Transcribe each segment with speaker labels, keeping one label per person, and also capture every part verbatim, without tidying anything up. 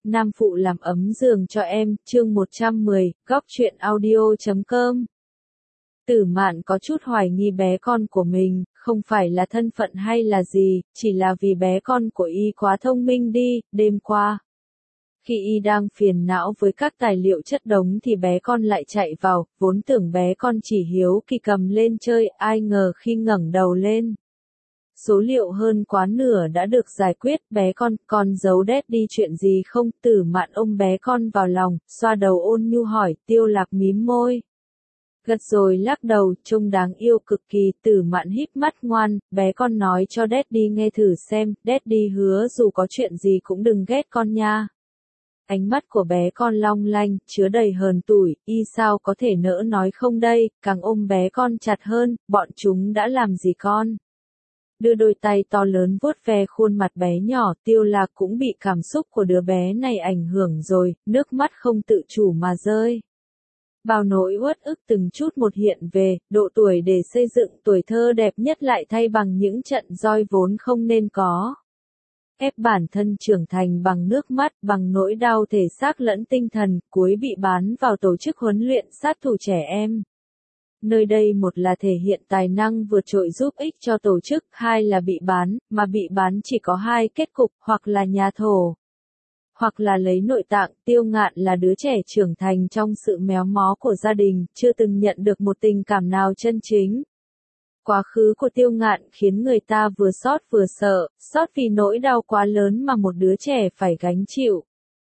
Speaker 1: Nam phụ làm ấm giường cho em, chương một trăm mười, góc truyện audio chấm com. Tử Mạn có chút hoài nghi bé con của mình, không phải là thân phận hay là gì, chỉ là vì bé con của y quá thông minh đi. Đêm qua, khi y đang phiền não với các tài liệu chất đống thì bé con lại chạy vào, vốn tưởng bé con chỉ hiếu kỳ cầm lên chơi, ai ngờ khi ngẩng đầu lên, số liệu hơn quá nửa đã được giải quyết. Bé con, con giấu đét đi chuyện gì không? Tử Mạn ôm bé con vào lòng, xoa đầu ôn nhu hỏi. Tiêu Lạc mím môi, gật rồi lắc đầu, trông đáng yêu cực kỳ. Tử Mạn híp mắt ngoan, bé con nói cho Daddy nghe thử xem, Daddy hứa dù có chuyện gì cũng đừng ghét con nha. Ánh mắt của bé con long lanh, chứa đầy hờn tủi, y sao có thể nỡ nói không đây, càng ôm bé con chặt hơn. Bọn chúng đã làm gì con? Đưa đôi tay to lớn vuốt ve khuôn mặt bé nhỏ. Tiêu Lạc cũng bị cảm xúc của đứa bé này ảnh hưởng rồi, nước mắt không tự chủ mà rơi. Bao nỗi uất ức từng chút một hiện về, độ tuổi để xây dựng tuổi thơ đẹp nhất lại thay bằng những trận roi vốn không nên có. Ép bản thân trưởng thành bằng nước mắt, bằng nỗi đau thể xác lẫn tinh thần, cuối bị bán vào tổ chức huấn luyện sát thủ trẻ em. Nơi đây một là thể hiện tài năng vượt trội giúp ích cho tổ chức, hai là bị bán, mà bị bán chỉ có hai kết cục, hoặc là nhà thổ, hoặc là lấy nội tạng. Tiêu Ngạn là đứa trẻ trưởng thành trong sự méo mó của gia đình, chưa từng nhận được một tình cảm nào chân chính. Quá khứ của Tiêu Ngạn khiến người ta vừa xót vừa sợ, xót vì nỗi đau quá lớn mà một đứa trẻ phải gánh chịu.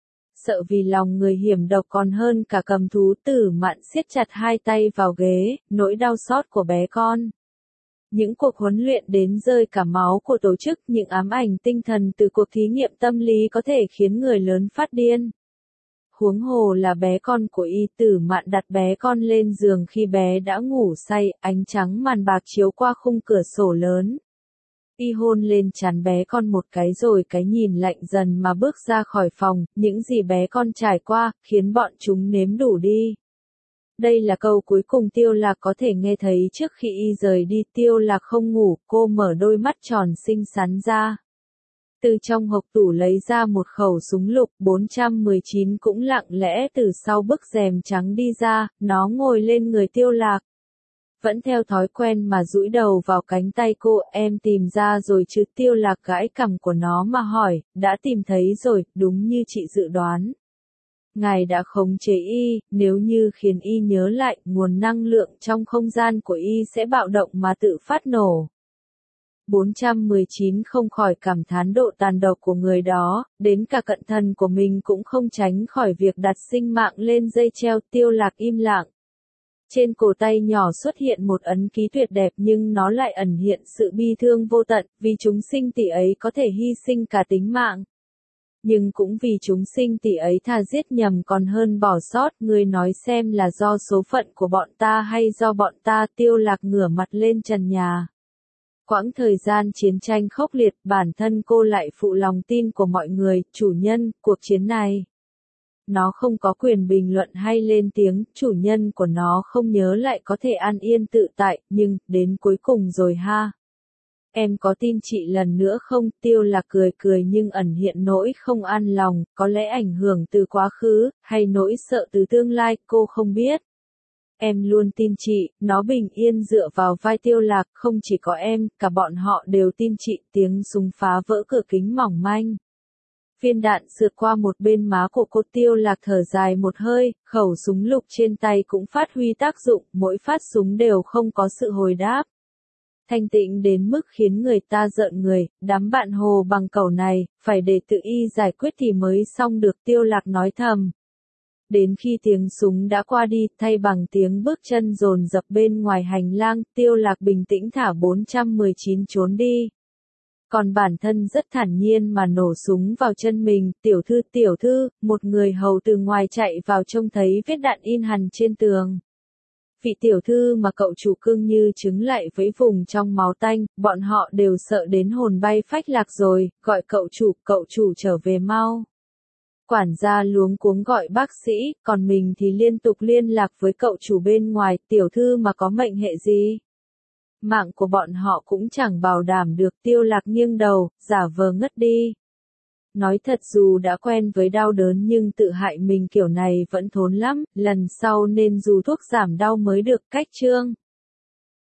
Speaker 1: Sợ vì lòng người hiểm độc còn hơn cả cầm thú. Tử Mạn siết chặt hai tay vào ghế, nỗi đau xót của bé con. Những cuộc huấn luyện đến rơi cả máu của tổ chức, những ám ảnh tinh thần từ cuộc thí nghiệm tâm lý có thể khiến người lớn phát điên. Huống hồ là bé con của y. Tử Mạn đặt bé con lên giường khi bé đã ngủ say, ánh trắng màn bạc chiếu qua khung cửa sổ lớn. Y hôn lên trán bé con một cái rồi cái nhìn lạnh dần mà bước ra khỏi phòng. Những gì bé con trải qua, khiến bọn chúng nếm đủ đi. Đây là câu cuối cùng Tiêu Lạc có thể nghe thấy trước khi y rời đi. Tiêu Lạc không ngủ, cô mở đôi mắt tròn xinh xắn ra. Từ trong hộc tủ lấy ra một khẩu súng lục bốn trăm mười chín cũng lặng lẽ từ sau bức rèm trắng đi ra, nó ngồi lên người Tiêu Lạc. Vẫn theo thói quen mà duỗi đầu vào cánh tay cô. Em tìm ra rồi chứ? Tiêu Lạc gãi cằm của nó mà hỏi. Đã tìm thấy rồi, đúng như chị dự đoán. Ngài đã khống chế y, nếu như khiến y nhớ lại, nguồn năng lượng trong không gian của y sẽ bạo động mà tự phát nổ. bốn trăm mười chín không khỏi cảm thán độ tàn độc của người đó, đến cả cận thần của mình cũng không tránh khỏi việc đặt sinh mạng lên dây treo. Tiêu Lạc im lặng. Trên cổ tay nhỏ xuất hiện một ấn ký tuyệt đẹp nhưng nó lại ẩn hiện sự bi thương vô tận, vì chúng sinh tỷ ấy có thể hy sinh cả tính mạng. Nhưng cũng vì chúng sinh tỷ ấy thà giết nhầm còn hơn bỏ sót. Ngươi nói xem là do số phận của bọn ta hay do bọn ta? Tiêu Lạc ngửa mặt lên trần nhà. Quãng thời gian chiến tranh khốc liệt, bản thân cô lại phụ lòng tin của mọi người. Chủ nhân, cuộc chiến này. Nó không có quyền bình luận hay lên tiếng, chủ nhân của nó không nhớ lại có thể an yên tự tại, nhưng, đến cuối cùng rồi ha. Em có tin chị lần nữa không? Tiêu Lạc cười cười nhưng ẩn hiện nỗi không an lòng, có lẽ ảnh hưởng từ quá khứ, hay nỗi sợ từ tương lai, cô không biết. Em luôn tin chị. Nó bình yên dựa vào vai Tiêu Lạc. Không chỉ có em, cả bọn họ đều tin chị. Tiếng súng phá vỡ cửa kính mỏng manh. Viên đạn sượt qua một bên má của cô. Tiêu Lạc thở dài một hơi, khẩu súng lục trên tay cũng phát huy tác dụng, mỗi phát súng đều không có sự hồi đáp. Thanh tịnh đến mức khiến người ta rợn người. Đám bạn hồ bằng cẩu này, phải để tự y giải quyết thì mới xong được. Tiêu Lạc nói thầm. Đến khi tiếng súng đã qua đi, thay bằng tiếng bước chân dồn dập bên ngoài hành lang, Tiêu Lạc bình tĩnh thả bốn trăm mười chín trốn đi. Còn bản thân rất thản nhiên mà nổ súng vào chân mình. Tiểu thư, tiểu thư, một người hầu từ ngoài chạy vào trông thấy vết đạn in hằn trên tường. Vị tiểu thư mà cậu chủ cưng như trứng lại vẫy vùng trong máu tanh, bọn họ đều sợ đến hồn bay phách lạc rồi, gọi cậu chủ, cậu chủ trở về mau. Quản gia luống cuống gọi bác sĩ, còn mình thì liên tục liên lạc với cậu chủ bên ngoài. Tiểu thư mà có mệnh hệ gì? Mạng của bọn họ cũng chẳng bảo đảm được. Tiêu Lạc nghiêng đầu, giả vờ ngất đi. Nói thật dù đã quen với đau đớn nhưng tự hại mình kiểu này vẫn thốn lắm, lần sau nên dùng thuốc giảm đau mới được. Cách chương